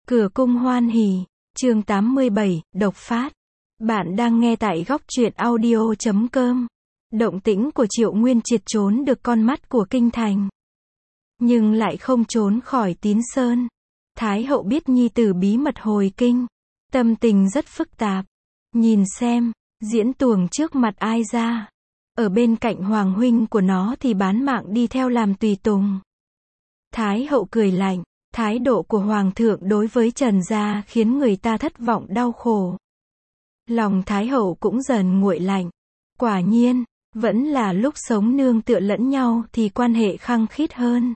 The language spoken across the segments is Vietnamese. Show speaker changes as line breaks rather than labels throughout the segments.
Cửa cung hoan hỉ, chương 87, độc phát. Bạn đang nghe tại góc truyện audio.com. Động tĩnh của Triệu Nguyên triệt trốn được con mắt của kinh thành, nhưng lại không trốn khỏi Tín Sơn. Thái hậu biết nhi tử bí mật hồi kinh, tâm tình rất phức tạp. Nhìn xem, diễn tuồng trước mặt ai ra. Ở bên cạnh hoàng huynh của nó thì bán mạng đi theo làm tùy tùng. Thái hậu cười lạnh, thái độ của hoàng thượng đối với Trần gia khiến người ta thất vọng đau khổ. Lòng thái hậu cũng dần nguội lạnh. Quả nhiên, vẫn là lúc sống nương tựa lẫn nhau thì quan hệ khăng khít hơn.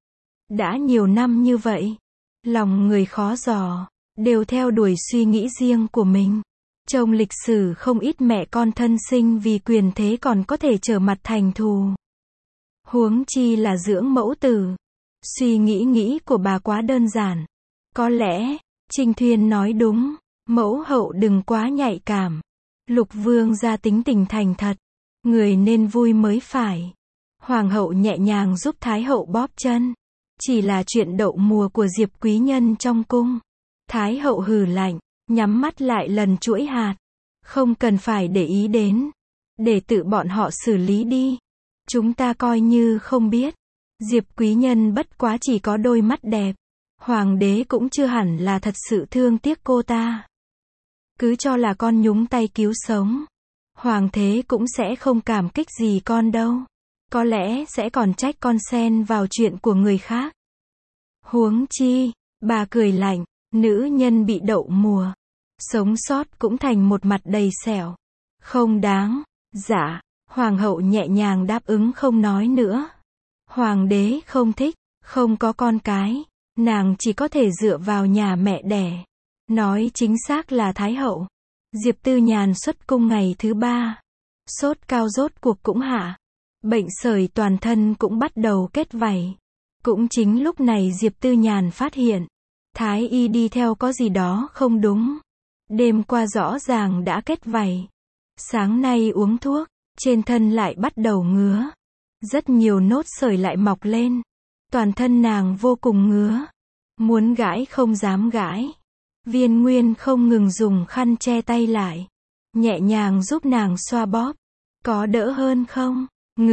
Đã nhiều năm như vậy, lòng người khó dò, đều theo đuổi suy nghĩ riêng của mình. Trong lịch sử không ít mẹ con thân sinh vì quyền thế còn có thể trở mặt thành thù. Huống chi là dưỡng mẫu tử. Suy nghĩ của bà quá đơn giản. Có lẽ, Trinh Thuyên nói đúng, mẫu hậu đừng quá nhạy cảm. Lục vương gia tính tình thành thật, người nên vui mới phải. Hoàng hậu nhẹ nhàng giúp thái hậu bóp chân. Chỉ là chuyện đậu mùa của Diệp quý nhân trong cung. Thái hậu hừ lạnh, nhắm mắt lại lần chuỗi hạt. Không cần phải để ý đến, để tự bọn họ xử lý đi. Chúng ta coi như không biết. Diệp quý nhân bất quá chỉ có đôi mắt đẹp. Hoàng đế cũng chưa hẳn là thật sự thương tiếc cô ta. Cứ cho là con nhúng tay cứu sống, hoàng thế cũng sẽ không cảm kích gì con đâu. Có lẽ sẽ còn trách con xen vào chuyện của người khác. Huống chi, bà cười lạnh, nữ nhân bị đậu mùa, sống sót cũng thành một mặt đầy sẹo. Không đáng. Dạ. Hoàng hậu nhẹ nhàng đáp ứng không nói nữa. Hoàng đế không thích, không có con cái, nàng chỉ có thể dựa vào nhà mẹ đẻ. Nói chính xác là thái hậu. Diệp Tư Nhàn xuất cung ngày thứ 3. Sốt cao rốt cuộc cũng hạ. Bệnh sởi toàn thân cũng bắt đầu kết vảy. Cũng chính lúc này Diệp Tư Nhàn phát hiện, thái y đi theo có gì đó không đúng. Đêm qua rõ ràng đã kết vảy. Sáng nay uống thuốc, trên thân lại bắt đầu ngứa. Rất nhiều nốt sởi lại mọc lên. Toàn thân nàng vô cùng ngứa. Muốn gãi không dám gãi. Viên Nguyên không ngừng dùng khăn che tay lại. Nhẹ nhàng giúp nàng xoa bóp. Có đỡ hơn không?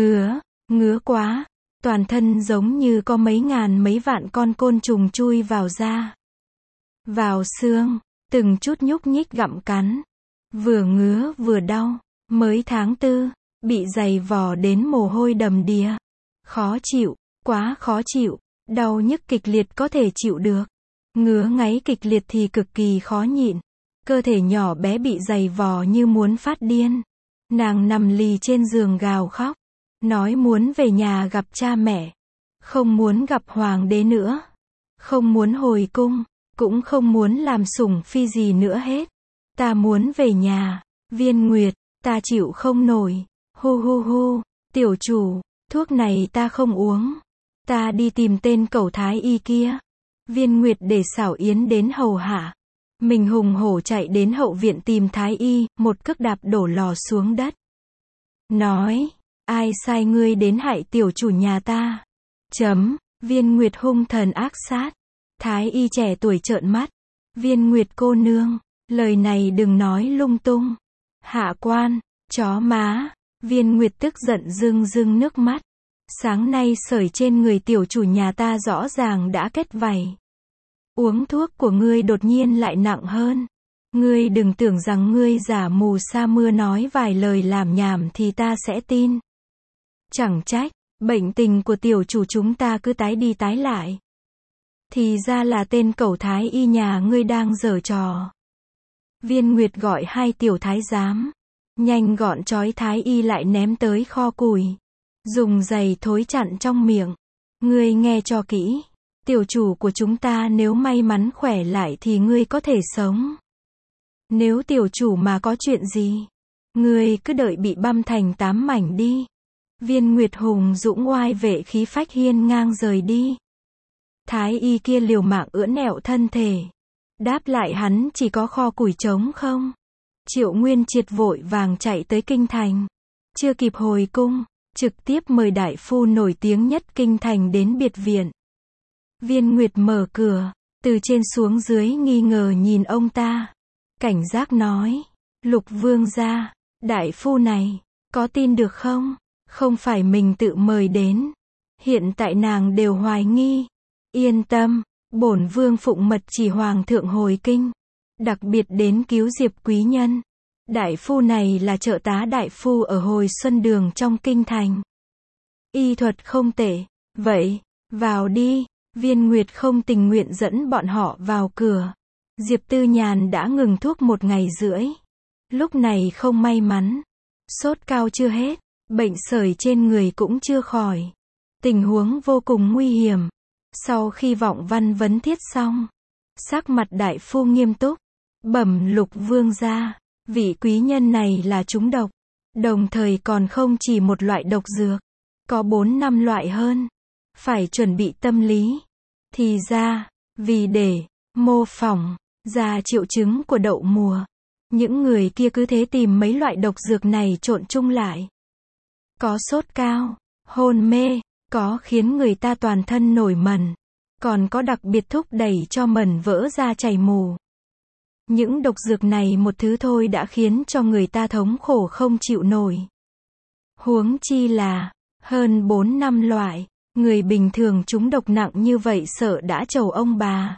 Ngứa quá. Toàn thân giống như có mấy ngàn mấy vạn con côn trùng chui vào da, vào xương, từng chút nhúc nhích gặm cắn. Vừa ngứa vừa đau. Mới tháng 4. Bị giày vò đến mồ hôi đầm đìa. Khó chịu, quá khó chịu. Đau nhức kịch liệt có thể chịu được. Ngứa ngáy kịch liệt thì cực kỳ khó nhịn. Cơ thể nhỏ bé bị giày vò như muốn phát điên. Nàng nằm lì trên giường gào khóc. Nói muốn về nhà gặp cha mẹ. Không muốn gặp hoàng đế nữa. Không muốn hồi cung. Cũng không muốn làm sủng phi gì nữa hết. Ta muốn về nhà. Viên Nguyệt, ta chịu không nổi. Hu hu hu, tiểu chủ, thuốc này ta không uống. Ta đi tìm tên cẩu thái y kia. Viên Nguyệt để Xảo Yến đến hầu hạ. Mình hùng hổ chạy đến hậu viện tìm thái y, một cước đạp đổ lò xuống đất. Nói, ai sai ngươi đến hại tiểu chủ nhà ta? Viên Nguyệt hung thần ác sát. Thái y trẻ tuổi trợn mắt. Viên Nguyệt cô nương, lời này đừng nói lung tung. Hạ quan, chó má. Viên Nguyệt tức giận rưng nước mắt. Sáng nay sởi trên người tiểu chủ nhà ta rõ ràng đã kết vảy. Uống thuốc của ngươi đột nhiên lại nặng hơn. Ngươi đừng tưởng rằng ngươi giả mù sa mưa nói vài lời làm nhảm thì ta sẽ tin. Chẳng trách, bệnh tình của tiểu chủ chúng ta cứ tái đi tái lại. Thì ra là tên cẩu thái y nhà ngươi đang giở trò. Viên Nguyệt gọi 2 tiểu thái giám. Nhanh gọn trói thái y lại ném tới kho củi. Dùng giày thối chặn trong miệng. Ngươi nghe cho kỹ. Tiểu chủ của chúng ta nếu may mắn khỏe lại thì ngươi có thể sống. Nếu tiểu chủ mà có chuyện gì, ngươi cứ đợi bị băm thành 8 mảnh đi. Viên Nguyệt hùng dũng oai vệ khí phách hiên ngang rời đi. Thái y kia liều mạng ưỡn ẹo thân thể. Đáp lại hắn chỉ có kho củi trống không. Triệu Nguyên triệt vội vàng chạy tới kinh thành. Chưa kịp hồi cung, trực tiếp mời đại phu nổi tiếng nhất kinh thành đến biệt viện. Viên Nguyệt mở cửa, từ trên xuống dưới nghi ngờ nhìn ông ta. Cảnh giác nói, Lục vương gia, đại phu này, có tin được không? Không phải mình tự mời đến. Hiện tại nàng đều hoài nghi. Yên tâm, bổn vương phụng mật chỉ hoàng thượng hồi kinh. Đặc biệt đến cứu Diệp quý nhân. Đại phu này là trợ tá đại phu ở Hồi Xuân Đường trong kinh thành. Y thuật không tệ. Vậy, vào đi. Viên Nguyệt không tình nguyện dẫn bọn họ vào cửa. Diệp Tư Nhàn đã ngừng thuốc 1 ngày rưỡi. Lúc này không may mắn. Sốt cao chưa hết. Bệnh sởi trên người cũng chưa khỏi. Tình huống vô cùng nguy hiểm. Sau khi vọng văn vấn thiết xong, sắc mặt đại phu nghiêm túc. Bẩm Lục vương gia, vị quý nhân này là trúng độc. Đồng thời còn không chỉ một loại độc dược. Có 4-5 loại hơn. Phải chuẩn bị tâm lý. Thì ra, vì để mô phỏng ra triệu chứng của đậu mùa, những người kia cứ thế tìm mấy loại độc dược này trộn chung lại. Có sốt cao, hôn mê, có khiến người ta toàn thân nổi mẩn, còn có đặc biệt thúc đẩy cho mẩn vỡ ra chảy mù. Những độc dược này một thứ thôi đã khiến cho người ta thống khổ không chịu nổi. Huống chi là hơn 4-5 loại. Người bình thường trúng độc nặng như vậy sợ đã trầu ông bà.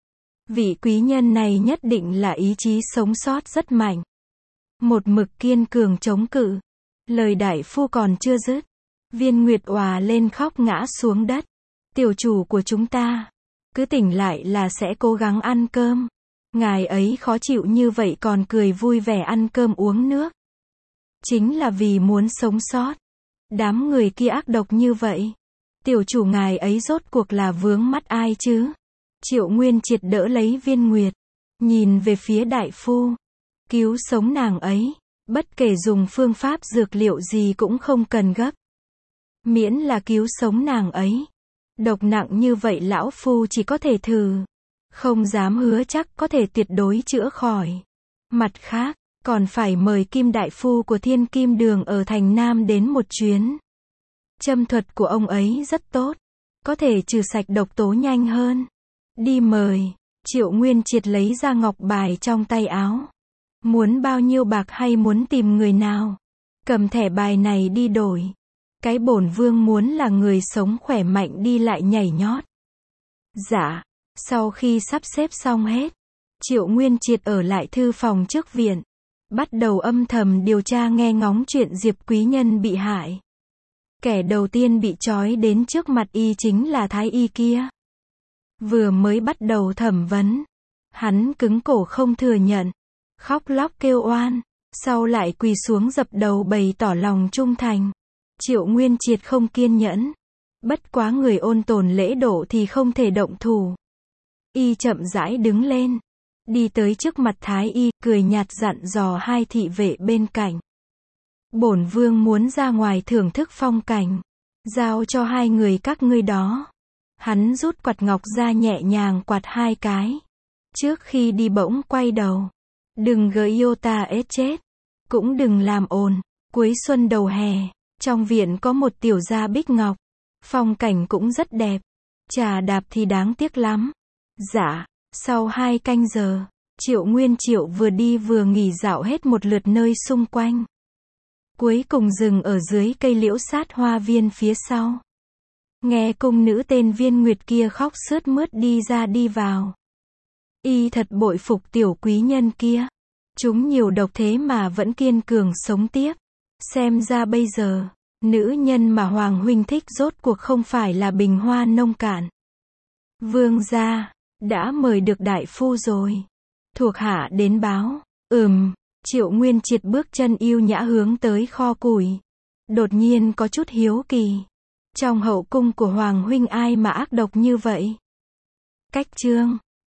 Vị quý nhân này nhất định là ý chí sống sót rất mạnh. Một mực kiên cường chống cự. Lời đại phu còn chưa dứt. Viên Nguyệt òa lên khóc ngã xuống đất. Tiểu chủ của chúng ta, cứ tỉnh lại là sẽ cố gắng ăn cơm. Ngài ấy khó chịu như vậy còn cười vui vẻ ăn cơm uống nước. Chính là vì muốn sống sót. Đám người kia ác độc như vậy. Tiểu chủ ngài ấy rốt cuộc là vướng mắt ai chứ? Triệu Nguyên Triệt đỡ lấy Viên Nguyệt. Nhìn về phía đại phu. Cứu sống nàng ấy. Bất kể dùng phương pháp dược liệu gì cũng không cần gấp. Miễn là cứu sống nàng ấy. Độc nặng như vậy lão phu chỉ có thể thử. Không dám hứa chắc có thể tuyệt đối chữa khỏi. Mặt khác, còn phải mời Kim đại phu của Thiên Kim Đường ở thành Nam đến một chuyến. Châm thuật của ông ấy rất tốt. Có thể trừ sạch độc tố nhanh hơn. Đi mời. Triệu Nguyên Triệt lấy ra ngọc bài trong tay áo. Muốn bao nhiêu bạc hay muốn tìm người nào? Cầm thẻ bài này đi đổi. Cái bổn vương muốn là người sống khỏe mạnh đi lại nhảy nhót. Dạ. Sau khi sắp xếp xong hết, Triệu Nguyên Triệt ở lại thư phòng trước viện. Bắt đầu âm thầm điều tra nghe ngóng chuyện Diệp quý nhân bị hại. Kẻ đầu tiên bị trói đến trước mặt y chính là thái y kia. Vừa mới bắt đầu thẩm vấn, hắn cứng cổ không thừa nhận, khóc lóc kêu oan, sau lại quỳ xuống dập đầu bày tỏ lòng trung thành. Triệu Nguyên Triệt không kiên nhẫn, bất quá người ôn tồn lễ độ thì không thể động thủ. Y chậm rãi đứng lên, đi tới trước mặt thái y, cười nhạt dặn dò hai thị vệ bên cạnh. Bổn vương muốn ra ngoài thưởng thức phong cảnh, giao cho hai người các ngươi đó. Hắn rút quạt ngọc ra nhẹ nhàng quạt 2 cái. Trước khi đi bỗng quay đầu. Đừng gợi yêu ta ết chết. Cũng đừng làm ồn. Cuối xuân đầu hè, trong viện có một tiểu gia bích ngọc. Phong cảnh cũng rất đẹp. Trà đạp thì đáng tiếc lắm. Dạ, sau 2 canh giờ, Triệu Nguyên Triệu vừa đi vừa nghỉ dạo hết một lượt nơi xung quanh. Cuối cùng dừng ở dưới cây liễu sát hoa viên phía sau. Nghe cung nữ tên Viên Nguyệt kia khóc sướt mướt đi ra đi vào. Y thật bội phục tiểu quý nhân kia. Chúng nhiều độc thế mà vẫn kiên cường sống tiếp. Xem ra bây giờ, nữ nhân mà Hoàng huynh thích rốt cuộc không phải là bình hoa nông cạn. Vương gia, đã mời được đại phu rồi. Thuộc hạ đến báo. Triệu Nguyên Triệt bước chân yêu nhã hướng tới kho củi. Đột nhiên có chút hiếu kỳ. Trong hậu cung của Hoàng huynh ai mà ác độc như vậy? Cách chương